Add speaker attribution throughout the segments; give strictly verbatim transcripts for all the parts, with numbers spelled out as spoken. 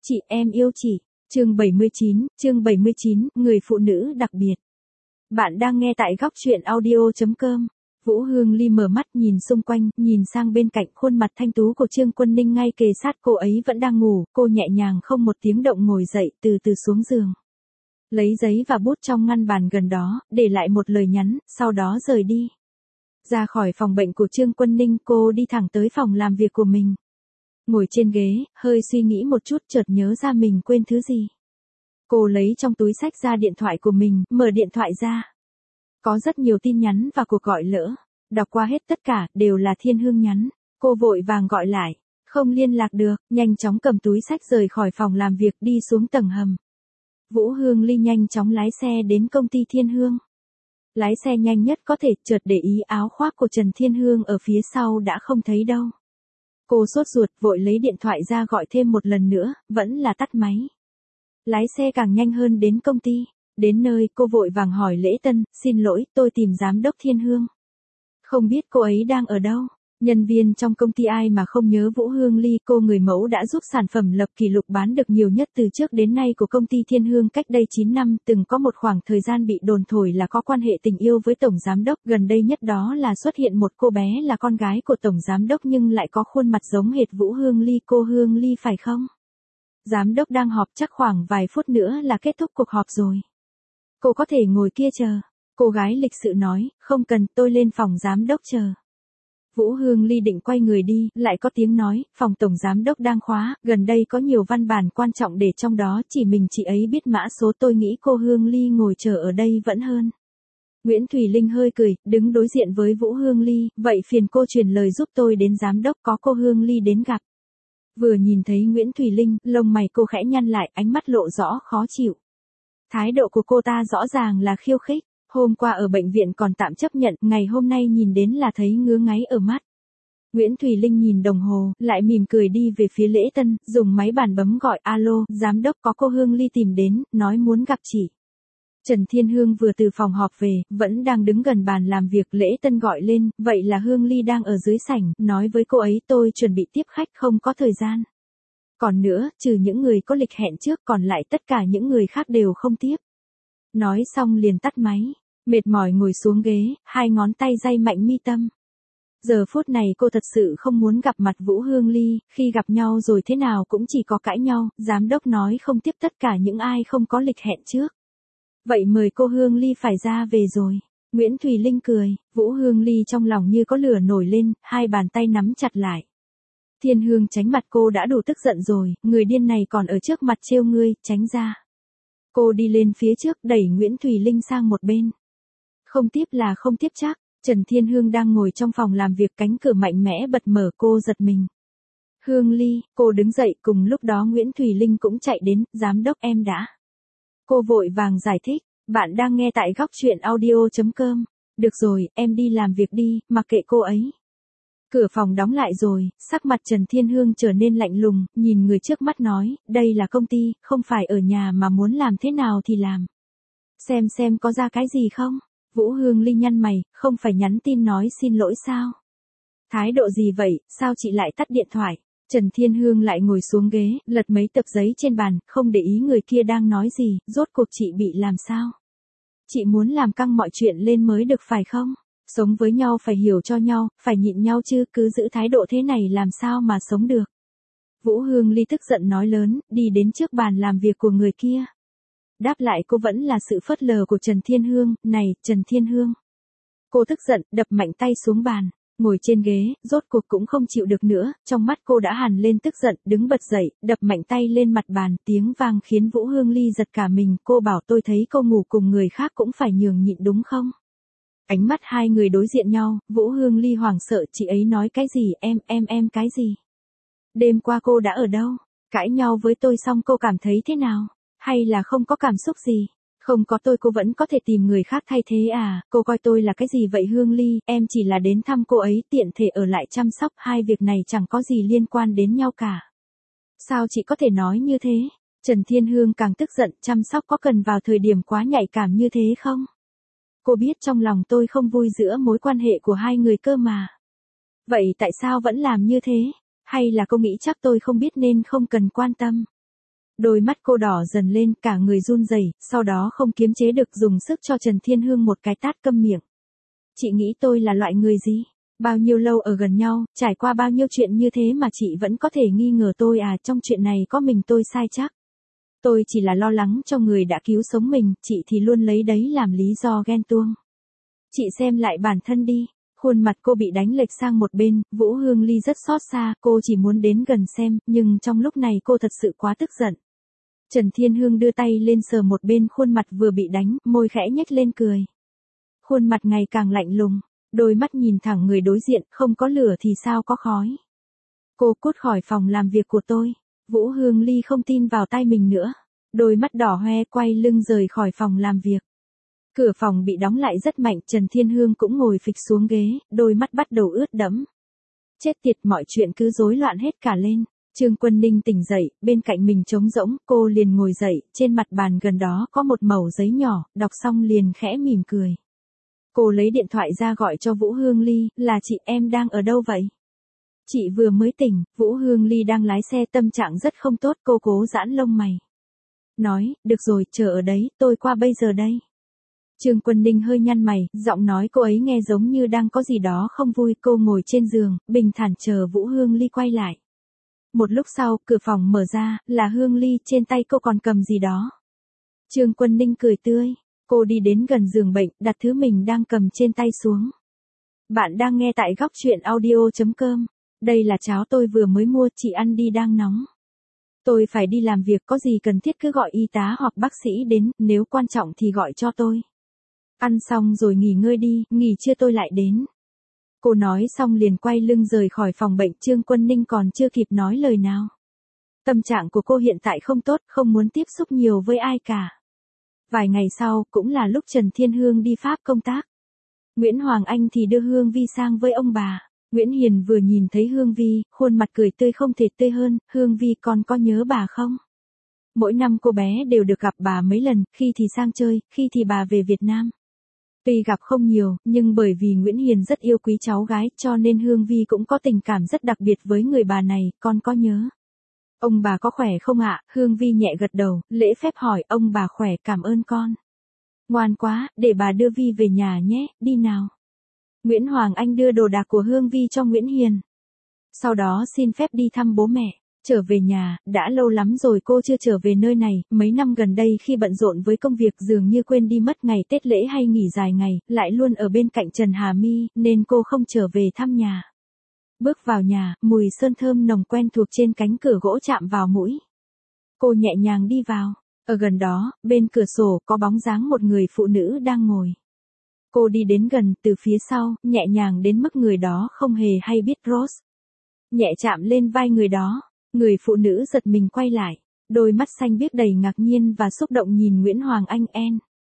Speaker 1: Chị em yêu chị. Chương bảy mươi chín, chương bảy mươi chín, người phụ nữ đặc biệt. Bạn đang nghe tại góc truyện audio chấm com. Vũ Hương Ly mở mắt nhìn xung quanh, nhìn sang bên cạnh khuôn mặt thanh tú của Trương Quân Ninh ngay kề sát cô ấy vẫn đang ngủ, cô nhẹ nhàng không một tiếng động ngồi dậy từ từ xuống giường. Lấy giấy và bút trong ngăn bàn gần đó, để lại một lời nhắn, sau đó rời đi. Ra khỏi phòng bệnh của Trương Quân Ninh, cô đi thẳng tới phòng làm việc của mình. Ngồi trên ghế, hơi suy nghĩ một chút chợt nhớ ra mình quên thứ gì. Cô lấy trong túi xách ra điện thoại của mình, mở điện thoại ra. Có rất nhiều tin nhắn và cuộc gọi lỡ. Đọc qua hết tất cả, đều là Thiên Hương nhắn. Cô vội vàng gọi lại. Không liên lạc được, nhanh chóng cầm túi xách rời khỏi phòng làm việc đi xuống tầng hầm. Vũ Hương Ly nhanh chóng lái xe đến công ty Thiên Hương. Lái xe nhanh nhất có thể, chợt để ý áo khoác của Trần Thiên Hương ở phía sau đã không thấy đâu. Cô sốt ruột vội lấy điện thoại ra gọi thêm một lần nữa, vẫn là tắt máy. Lái xe càng nhanh hơn đến công ty. Đến nơi cô vội vàng hỏi Lễ Tân, xin lỗi, tôi tìm giám đốc Thiên Hương. Không biết cô ấy đang ở đâu. Nhân viên trong công ty ai mà không nhớ Vũ Hương Ly, cô người mẫu đã giúp sản phẩm lập kỷ lục bán được nhiều nhất từ trước đến nay của công ty Thiên Hương cách đây chín năm, từng có một khoảng thời gian bị đồn thổi là có quan hệ tình yêu với tổng giám đốc, gần đây nhất đó là xuất hiện một cô bé là con gái của tổng giám đốc nhưng lại có khuôn mặt giống hệt Vũ Hương Ly. Cô Hương Ly phải không? Giám đốc đang họp, chắc khoảng vài phút nữa là kết thúc cuộc họp rồi. Cô có thể ngồi kia chờ. Cô gái lịch sự nói, không cần, tôi lên phòng giám đốc chờ. Vũ Hương Ly định quay người đi, lại có tiếng nói, phòng tổng giám đốc đang khóa, gần đây có nhiều văn bản quan trọng để trong đó, chỉ mình chị ấy biết mã số, tôi nghĩ cô Hương Ly ngồi chờ ở đây vẫn hơn. Nguyễn Thùy Linh hơi cười, đứng đối diện với Vũ Hương Ly, vậy phiền cô truyền lời giúp tôi đến giám đốc, có cô Hương Ly đến gặp. Vừa nhìn thấy Nguyễn Thùy Linh, lông mày cô khẽ nhăn lại, ánh mắt lộ rõ khó chịu. Thái độ của cô ta rõ ràng là khiêu khích. Hôm qua ở bệnh viện còn tạm chấp nhận, ngày hôm nay nhìn đến là thấy ngứa ngáy ở mắt. Nguyễn Thùy Linh nhìn đồng hồ, lại mỉm cười đi về phía Lễ Tân, dùng máy bàn bấm gọi, alo, giám đốc, có cô Hương Ly tìm đến, nói muốn gặp chị. Trần Thiên Hương vừa từ phòng họp về, vẫn đang đứng gần bàn làm việc. Lễ Tân gọi lên, vậy là Hương Ly đang ở dưới sảnh, nói với cô ấy tôi chuẩn bị tiếp khách không có thời gian. Còn nữa, trừ những người có lịch hẹn trước còn lại tất cả những người khác đều không tiếp. Nói xong liền tắt máy. Mệt mỏi ngồi xuống ghế, hai ngón tay day mạnh mi tâm. Giờ phút này cô thật sự không muốn gặp mặt Vũ Hương Ly, khi gặp nhau rồi thế nào cũng chỉ có cãi nhau, giám đốc nói không tiếp tất cả những ai không có lịch hẹn trước. Vậy mời cô Hương Ly phải ra về rồi. Nguyễn Thùy Linh cười, Vũ Hương Ly trong lòng như có lửa nổi lên, hai bàn tay nắm chặt lại. Thiên Hương tránh mặt cô đã đủ tức giận rồi, người điên này còn ở trước mặt trêu ngươi, tránh ra. Cô đi lên phía trước đẩy Nguyễn Thùy Linh sang một bên. Không tiếp là không tiếp chắc. Trần Thiên Hương đang ngồi trong phòng làm việc, cánh cửa mạnh mẽ bật mở, cô giật mình. Hương Ly, cô đứng dậy, cùng lúc đó Nguyễn Thùy Linh cũng chạy đến, giám đốc em đã. Cô vội vàng giải thích, bạn đang nghe tại góc truyện audio chấm com. Được rồi, em đi làm việc đi, mặc kệ cô ấy. Cửa phòng đóng lại rồi, sắc mặt Trần Thiên Hương trở nên lạnh lùng, nhìn người trước mắt nói, đây là công ty, không phải ở nhà mà muốn làm thế nào thì làm. Xem xem có ra cái gì không? Vũ Hương Ly nhăn mày, không phải nhắn tin nói xin lỗi sao? Thái độ gì vậy, sao chị lại tắt điện thoại? Trần Thiên Hương lại ngồi xuống ghế, lật mấy tập giấy trên bàn, không để ý người kia đang nói gì, rốt cuộc chị bị làm sao? Chị muốn làm căng mọi chuyện lên mới được phải không? Sống với nhau phải hiểu cho nhau, phải nhịn nhau chứ, cứ giữ thái độ thế này làm sao mà sống được? Vũ Hương Ly tức giận nói lớn, đi đến trước bàn làm việc của người kia. Đáp lại cô vẫn là sự phớt lờ của Trần Thiên Hương, này, Trần Thiên Hương. Cô tức giận, đập mạnh tay xuống bàn, ngồi trên ghế, rốt cuộc cũng không chịu được nữa, trong mắt cô đã hằn lên tức giận, đứng bật dậy, đập mạnh tay lên mặt bàn, tiếng vang khiến Vũ Hương Ly giật cả mình, cô bảo tôi thấy cô ngủ cùng người khác cũng phải nhường nhịn đúng không? Ánh mắt hai người đối diện nhau, Vũ Hương Ly hoảng sợ, chị ấy nói cái gì, em, em, em cái gì? Đêm qua cô đã ở đâu? Cãi nhau với tôi xong cô cảm thấy thế nào? Hay là không có cảm xúc gì? Không có tôi cô vẫn có thể tìm người khác thay thế à, cô coi tôi là cái gì vậy Hương Ly, em chỉ là đến thăm cô ấy tiện thể ở lại chăm sóc, hai việc này chẳng có gì liên quan đến nhau cả. Sao chị có thể nói như thế? Trần Thiên Hương càng tức giận, chăm sóc có cần vào thời điểm quá nhạy cảm như thế không? Cô biết trong lòng tôi không vui giữa mối quan hệ của hai người cơ mà. Vậy tại sao vẫn làm như thế? Hay là cô nghĩ chắc tôi không biết nên không cần quan tâm? Đôi mắt cô đỏ dần lên, cả người run rẩy, sau đó không kiềm chế được dùng sức cho Trần Thiên Hương một cái tát câm miệng. Chị nghĩ tôi là loại người gì? Bao nhiêu lâu ở gần nhau, trải qua bao nhiêu chuyện như thế mà chị vẫn có thể nghi ngờ tôi à, trong chuyện này có mình tôi sai chắc. Tôi chỉ là lo lắng cho người đã cứu sống mình, chị thì luôn lấy đấy làm lý do ghen tuông. Chị xem lại bản thân đi. Khuôn mặt cô bị đánh lệch sang một bên, Vũ Hương Ly rất xót xa, cô chỉ muốn đến gần xem, nhưng trong lúc này cô thật sự quá tức giận. Trần Thiên Hương đưa tay lên sờ một bên khuôn mặt vừa bị đánh, môi khẽ nhếch lên cười. Khuôn mặt ngày càng lạnh lùng, đôi mắt nhìn thẳng người đối diện, không có lửa thì sao có khói. Cô cút khỏi phòng làm việc của tôi. Vũ Hương Ly không tin vào tay mình nữa. Đôi mắt đỏ hoe quay lưng rời khỏi phòng làm việc. Cửa phòng bị đóng lại rất mạnh, Trần Thiên Hương cũng ngồi phịch xuống ghế, đôi mắt bắt đầu ướt đẫm. Chết tiệt, mọi chuyện cứ rối loạn hết cả lên. Trương Quân Ninh tỉnh dậy, bên cạnh mình trống rỗng, cô liền ngồi dậy, trên mặt bàn gần đó có một mẩu giấy nhỏ, đọc xong liền khẽ mỉm cười. Cô lấy điện thoại ra gọi cho Vũ Hương Ly, là chị, em đang ở đâu vậy? Chị vừa mới tỉnh, Vũ Hương Ly đang lái xe, tâm trạng rất không tốt, cô cố giãn lông mày. Nói, được rồi, chờ ở đấy, tôi qua bây giờ đây. Trương Quân Ninh hơi nhăn mày, giọng nói cô ấy nghe giống như đang có gì đó không vui, cô ngồi trên giường, bình thản chờ Vũ Hương Ly quay lại. Một lúc sau, cửa phòng mở ra, là Hương Ly, trên tay cô còn cầm gì đó. Trương Quân Ninh cười tươi, cô đi đến gần giường bệnh, đặt thứ mình đang cầm trên tay xuống. Bạn đang nghe tại góc truyện audio chấm com. Đây là cháo tôi vừa mới mua, chị ăn đi, đang nóng. Tôi phải đi làm việc, có gì cần thiết cứ gọi y tá hoặc bác sĩ đến, nếu quan trọng thì gọi cho tôi. Ăn xong rồi nghỉ ngơi đi, nghỉ trưa tôi lại đến. Cô nói xong liền quay lưng rời khỏi phòng bệnh. Trương Quân Ninh còn chưa kịp nói lời nào. Tâm trạng của cô hiện tại không tốt, không muốn tiếp xúc nhiều với ai cả. Vài ngày sau, cũng là lúc Trần Thiên Hương đi Pháp công tác. Nguyễn Hoàng Anh thì đưa Hương Vi sang với ông bà. Nguyễn Hiền vừa nhìn thấy Hương Vi, khuôn mặt cười tươi không thể tươi hơn. Hương Vi, con có nhớ bà không? Mỗi năm cô bé đều được gặp bà mấy lần, khi thì sang chơi, khi thì bà về Việt Nam. Tuy gặp không nhiều, nhưng bởi vì Nguyễn Hiền rất yêu quý cháu gái, cho nên Hương Vi cũng có tình cảm rất đặc biệt với người bà này, con có nhớ. Ông bà có khỏe không ạ? Hương Vi nhẹ gật đầu, lễ phép hỏi, ông bà khỏe, cảm ơn con. Ngoan quá, để bà đưa Vi về nhà nhé, đi nào. Nguyễn Hoàng Anh đưa đồ đạc của Hương Vi cho Nguyễn Hiền. Sau đó xin phép đi thăm bố mẹ. Trở về nhà, đã lâu lắm rồi cô chưa trở về nơi này, mấy năm gần đây khi bận rộn với công việc dường như quên đi mất ngày Tết lễ hay nghỉ dài ngày, lại luôn ở bên cạnh Trần Hà My, nên cô không trở về thăm nhà. Bước vào nhà, mùi sơn thơm nồng quen thuộc trên cánh cửa gỗ chạm vào mũi. Cô nhẹ nhàng đi vào, ở gần đó, bên cửa sổ có bóng dáng một người phụ nữ đang ngồi. Cô đi đến gần, từ phía sau, nhẹ nhàng đến mức người đó không hề hay biết Rose. Nhẹ chạm lên vai người đó. Người phụ nữ giật mình quay lại, đôi mắt xanh biếc đầy ngạc nhiên và xúc động nhìn Nguyễn Hoàng Anh. En.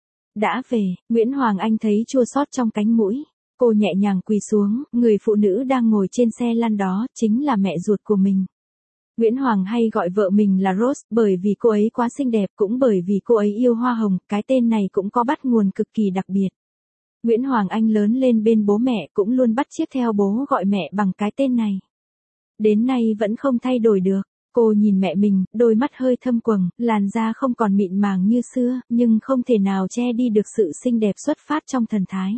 Speaker 1: Đã về, Nguyễn Hoàng Anh thấy chua xót trong cánh mũi. Cô nhẹ nhàng quỳ xuống, người phụ nữ đang ngồi trên xe lăn đó, chính là mẹ ruột của mình. Nguyễn Hoàng hay gọi vợ mình là Rose, bởi vì cô ấy quá xinh đẹp, cũng bởi vì cô ấy yêu hoa hồng, cái tên này cũng có bắt nguồn cực kỳ đặc biệt. Nguyễn Hoàng Anh lớn lên bên bố mẹ cũng luôn bắt chước theo bố gọi mẹ bằng cái tên này. Đến nay vẫn không thay đổi được. Cô nhìn mẹ mình, đôi mắt hơi thâm quầng, làn da không còn mịn màng như xưa, nhưng không thể nào che đi được sự xinh đẹp xuất phát trong thần thái.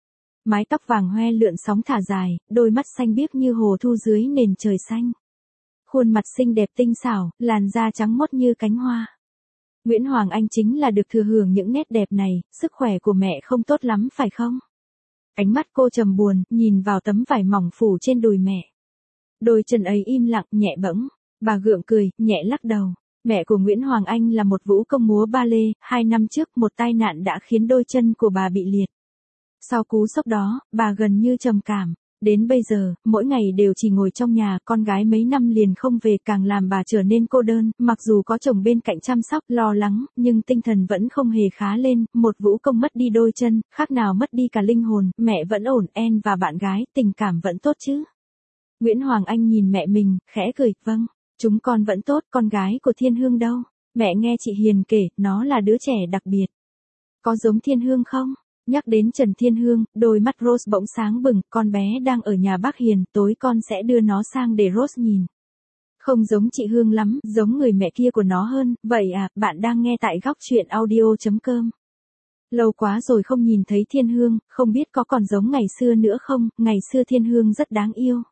Speaker 1: Mái tóc vàng hoe lượn sóng thả dài, đôi mắt xanh biếc như hồ thu dưới nền trời xanh. Khuôn mặt xinh đẹp tinh xảo, làn da trắng mốt như cánh hoa. Nguyễn Hoàng Anh chính là được thừa hưởng những nét đẹp này. Sức khỏe của mẹ không tốt lắm phải không? Ánh mắt cô trầm buồn, nhìn vào tấm vải mỏng phủ trên đùi mẹ. Đôi chân ấy im lặng, nhẹ bẫng. Bà gượng cười, nhẹ lắc đầu. Mẹ của Nguyễn Hoàng Anh là một vũ công múa ba lê, hai năm trước một tai nạn đã khiến đôi chân của bà bị liệt. Sau cú sốc đó, bà gần như trầm cảm. Đến bây giờ, mỗi ngày đều chỉ ngồi trong nhà, con gái mấy năm liền không về càng làm bà trở nên cô đơn, mặc dù có chồng bên cạnh chăm sóc, lo lắng, nhưng tinh thần vẫn không hề khá lên, một vũ công mất đi đôi chân, khác nào mất đi cả linh hồn, mẹ vẫn ổn, En và bạn gái, tình cảm vẫn tốt chứ? Nguyễn Hoàng Anh nhìn mẹ mình, khẽ cười, vâng, chúng con vẫn tốt, con gái của Thiên Hương đâu? Mẹ nghe chị Hiền kể, nó là đứa trẻ đặc biệt. Có giống Thiên Hương không? Nhắc đến Trần Thiên Hương, đôi mắt Rose bỗng sáng bừng, con bé đang ở nhà bác Hiền, tối con sẽ đưa nó sang để Rose nhìn. Không giống chị Hương lắm, giống người mẹ kia của nó hơn, vậy à, bạn đang nghe tại góc chuyện audio.com. Lâu quá rồi không nhìn thấy Thiên Hương, không biết có còn giống ngày xưa nữa không, ngày xưa Thiên Hương rất đáng yêu.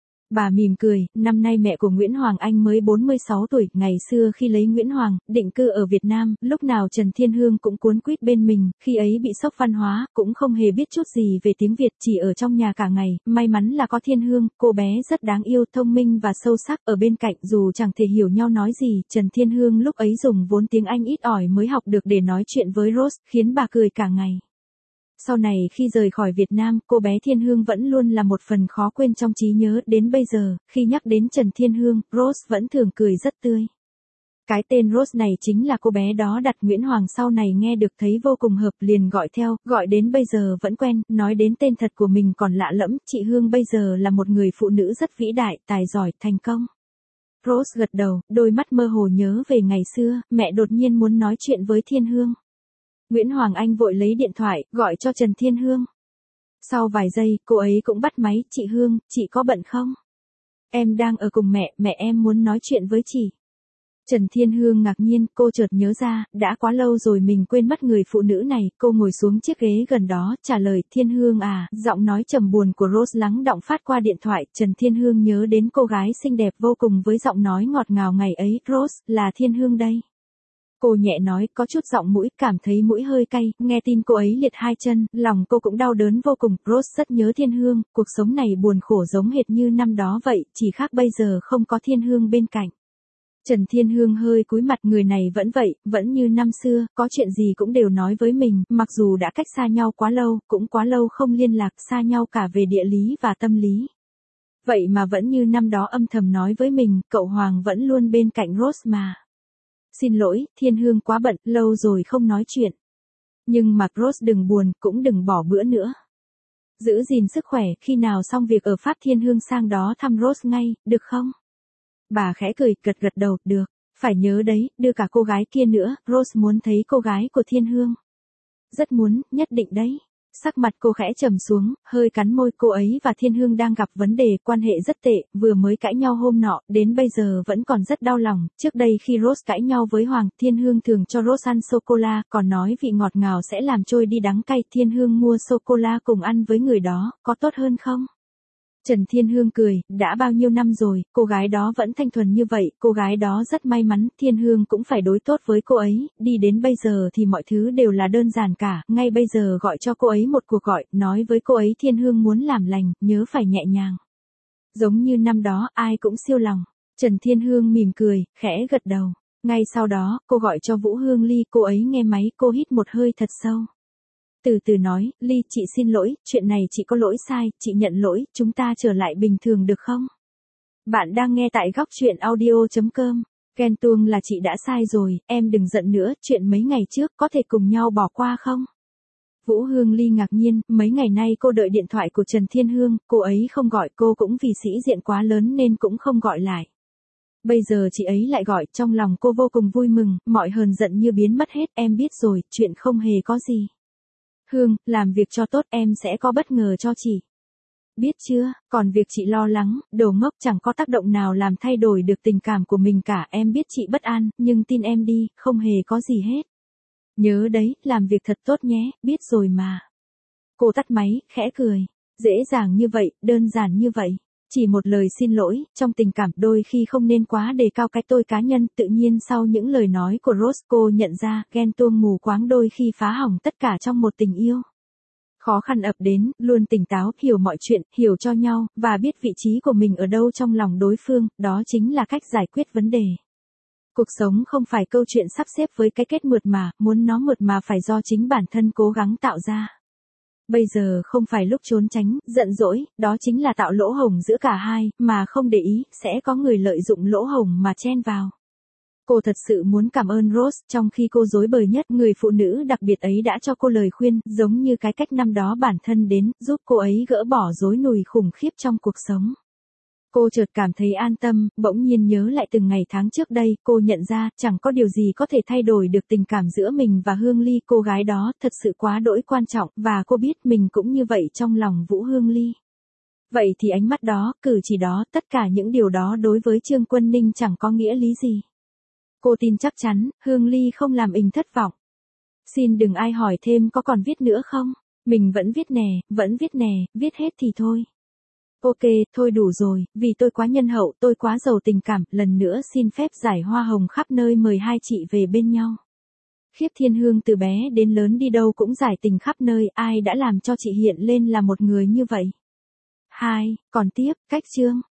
Speaker 1: Bà mỉm cười, năm nay mẹ của Nguyễn Hoàng Anh mới bốn mươi sáu tuổi, ngày xưa khi lấy Nguyễn Hoàng, định cư ở Việt Nam, lúc nào Trần Thiên Hương cũng cuốn quýt bên mình, khi ấy bị sốc văn hóa, cũng không hề biết chút gì về tiếng Việt, chỉ ở trong nhà cả ngày, may mắn là có Thiên Hương, cô bé rất đáng yêu, thông minh và sâu sắc, ở bên cạnh dù chẳng thể hiểu nhau nói gì, Trần Thiên Hương lúc ấy dùng vốn tiếng Anh ít ỏi mới học được để nói chuyện với Rose, khiến bà cười cả ngày. Sau này khi rời khỏi Việt Nam, cô bé Thiên Hương vẫn luôn là một phần khó quên trong trí nhớ, đến bây giờ, khi nhắc đến Trần Thiên Hương, Rose vẫn thường cười rất tươi. Cái tên Rose này chính là cô bé đó đặt, Nguyễn Hoàng sau này nghe được thấy vô cùng hợp liền gọi theo, gọi đến bây giờ vẫn quen, nói đến tên thật của mình còn lạ lẫm, chị Hương bây giờ là một người phụ nữ rất vĩ đại, tài giỏi, thành công. Rose gật đầu, đôi mắt mơ hồ nhớ về ngày xưa, mẹ đột nhiên muốn nói chuyện với Thiên Hương. Nguyễn Hoàng Anh vội lấy điện thoại, gọi cho Trần Thiên Hương. Sau vài giây, cô ấy cũng bắt máy, chị Hương, chị có bận không? Em đang ở cùng mẹ, mẹ em muốn nói chuyện với chị. Trần Thiên Hương ngạc nhiên, cô chợt nhớ ra, đã quá lâu rồi mình quên mất người phụ nữ này, cô ngồi xuống chiếc ghế gần đó, trả lời, Thiên Hương à, giọng nói trầm buồn của Rose lắng đọng phát qua điện thoại, Trần Thiên Hương nhớ đến cô gái xinh đẹp vô cùng với giọng nói ngọt ngào ngày ấy, Rose, là Thiên Hương đây. Cô nhẹ nói, có chút giọng mũi, cảm thấy mũi hơi cay, nghe tin cô ấy liệt hai chân, lòng cô cũng đau đớn vô cùng, Rose rất nhớ Thiên Hương, cuộc sống này buồn khổ giống hệt như năm đó vậy, chỉ khác bây giờ không có Thiên Hương bên cạnh. Trần Thiên Hương hơi cúi mặt, người này vẫn vậy, vẫn như năm xưa, có chuyện gì cũng đều nói với mình, mặc dù đã cách xa nhau quá lâu, cũng quá lâu không liên lạc, xa nhau cả về địa lý và tâm lý. Vậy mà vẫn như năm đó âm thầm nói với mình, cậu Hoàng vẫn luôn bên cạnh Rose mà. Xin lỗi, Thiên Hương quá bận, lâu rồi không nói chuyện. Nhưng mà Rose đừng buồn, cũng đừng bỏ bữa nữa. Giữ gìn sức khỏe, khi nào xong việc ở Pháp Thiên Hương sang đó thăm Rose ngay, được không? Bà khẽ cười, gật gật đầu, được. Phải nhớ đấy, đưa cả cô gái kia nữa, Rose muốn thấy cô gái của Thiên Hương. Rất muốn, nhất định đấy. Sắc mặt cô khẽ trầm xuống, hơi cắn môi, cô ấy và Thiên Hương đang gặp vấn đề, quan hệ rất tệ, vừa mới cãi nhau hôm nọ, đến bây giờ vẫn còn rất đau lòng. Trước đây khi Rose cãi nhau với Hoàng, Thiên Hương thường cho Rose ăn sô-cô-la, còn nói vị ngọt ngào sẽ làm trôi đi đắng cay. Thiên Hương mua sô-cô-la cùng ăn với người đó, có tốt hơn không? Trần Thiên Hương cười, đã bao nhiêu năm rồi, cô gái đó vẫn thanh thuần như vậy, cô gái đó rất may mắn, Thiên Hương cũng phải đối tốt với cô ấy, đi đến bây giờ thì mọi thứ đều là đơn giản cả, ngay bây giờ gọi cho cô ấy một cuộc gọi, nói với cô ấy Thiên Hương muốn làm lành, nhớ phải nhẹ nhàng. Giống như năm đó, ai cũng siêu lòng. Trần Thiên Hương mỉm cười, khẽ gật đầu. Ngay sau đó, cô gọi cho Vũ Hương Ly, cô ấy nghe máy, cô hít một hơi thật sâu. Từ từ nói, Ly, chị xin lỗi, chuyện này chị có lỗi sai, chị nhận lỗi, chúng ta trở lại bình thường được không? Bạn đang nghe tại góc chuyện audio.com. Ghen tuông là chị đã sai rồi, em đừng giận nữa, chuyện mấy ngày trước có thể cùng nhau bỏ qua không? Vũ Hương Ly ngạc nhiên, mấy ngày nay cô đợi điện thoại của Trần Thiên Hương, cô ấy không gọi, cô cũng vì sĩ diện quá lớn nên cũng không gọi lại. Bây giờ chị ấy lại gọi, trong lòng cô vô cùng vui mừng, mọi hờn giận như biến mất hết, em biết rồi, chuyện không hề có gì. Hương, làm việc cho tốt, em sẽ có bất ngờ cho chị. Biết chưa, còn việc chị lo lắng, đồ ngốc chẳng có tác động nào làm thay đổi được tình cảm của mình cả, em biết chị bất an, nhưng tin em đi, không hề có gì hết. Nhớ đấy, làm việc thật tốt nhé, biết rồi mà. Cô tắt máy, khẽ cười. Dễ dàng như vậy, đơn giản như vậy. Chỉ một lời xin lỗi, trong tình cảm đôi khi không nên quá đề cao cái tôi cá nhân, tự nhiên sau những lời nói của Rose cô nhận ra, ghen tuông mù quáng đôi khi phá hỏng tất cả trong một tình yêu. Khó khăn ập đến, luôn tỉnh táo, hiểu mọi chuyện, hiểu cho nhau, và biết vị trí của mình ở đâu trong lòng đối phương, đó chính là cách giải quyết vấn đề. Cuộc sống không phải câu chuyện sắp xếp với cái kết mượt mà, muốn nó mượt mà phải do chính bản thân cố gắng tạo ra. Bây giờ không phải lúc trốn tránh, giận dỗi, đó chính là tạo lỗ hổng giữa cả hai, mà không để ý, sẽ có người lợi dụng lỗ hổng mà chen vào. Cô thật sự muốn cảm ơn Rose, trong khi cô rối bời nhất, người phụ nữ đặc biệt ấy đã cho cô lời khuyên, giống như cái cách năm đó bản thân đến, giúp cô ấy gỡ bỏ rối nùi khủng khiếp trong cuộc sống. Cô chợt cảm thấy an tâm, bỗng nhiên nhớ lại từng ngày tháng trước đây, cô nhận ra, chẳng có điều gì có thể thay đổi được tình cảm giữa mình và Hương Ly, cô gái đó, thật sự quá đỗi quan trọng, và cô biết mình cũng như vậy trong lòng Vũ Hương Ly. Vậy thì ánh mắt đó, cử chỉ đó, tất cả những điều đó đối với Trương Quân Ninh chẳng có nghĩa lý gì. Cô tin chắc chắn, Hương Ly không làm Ình thất vọng. Xin đừng ai hỏi thêm có còn viết nữa không? Mình vẫn viết nè, vẫn viết nè, viết hết thì thôi. Ok, thôi đủ rồi, vì tôi quá nhân hậu, tôi quá giàu tình cảm, lần nữa xin phép giải hoa hồng khắp nơi mời hai chị về bên nhau. Khiết Thiên Hương từ bé đến lớn đi đâu cũng giải tình khắp nơi, ai đã làm cho chị hiện lên là một người như vậy? Hai, còn tiếp, cách chương.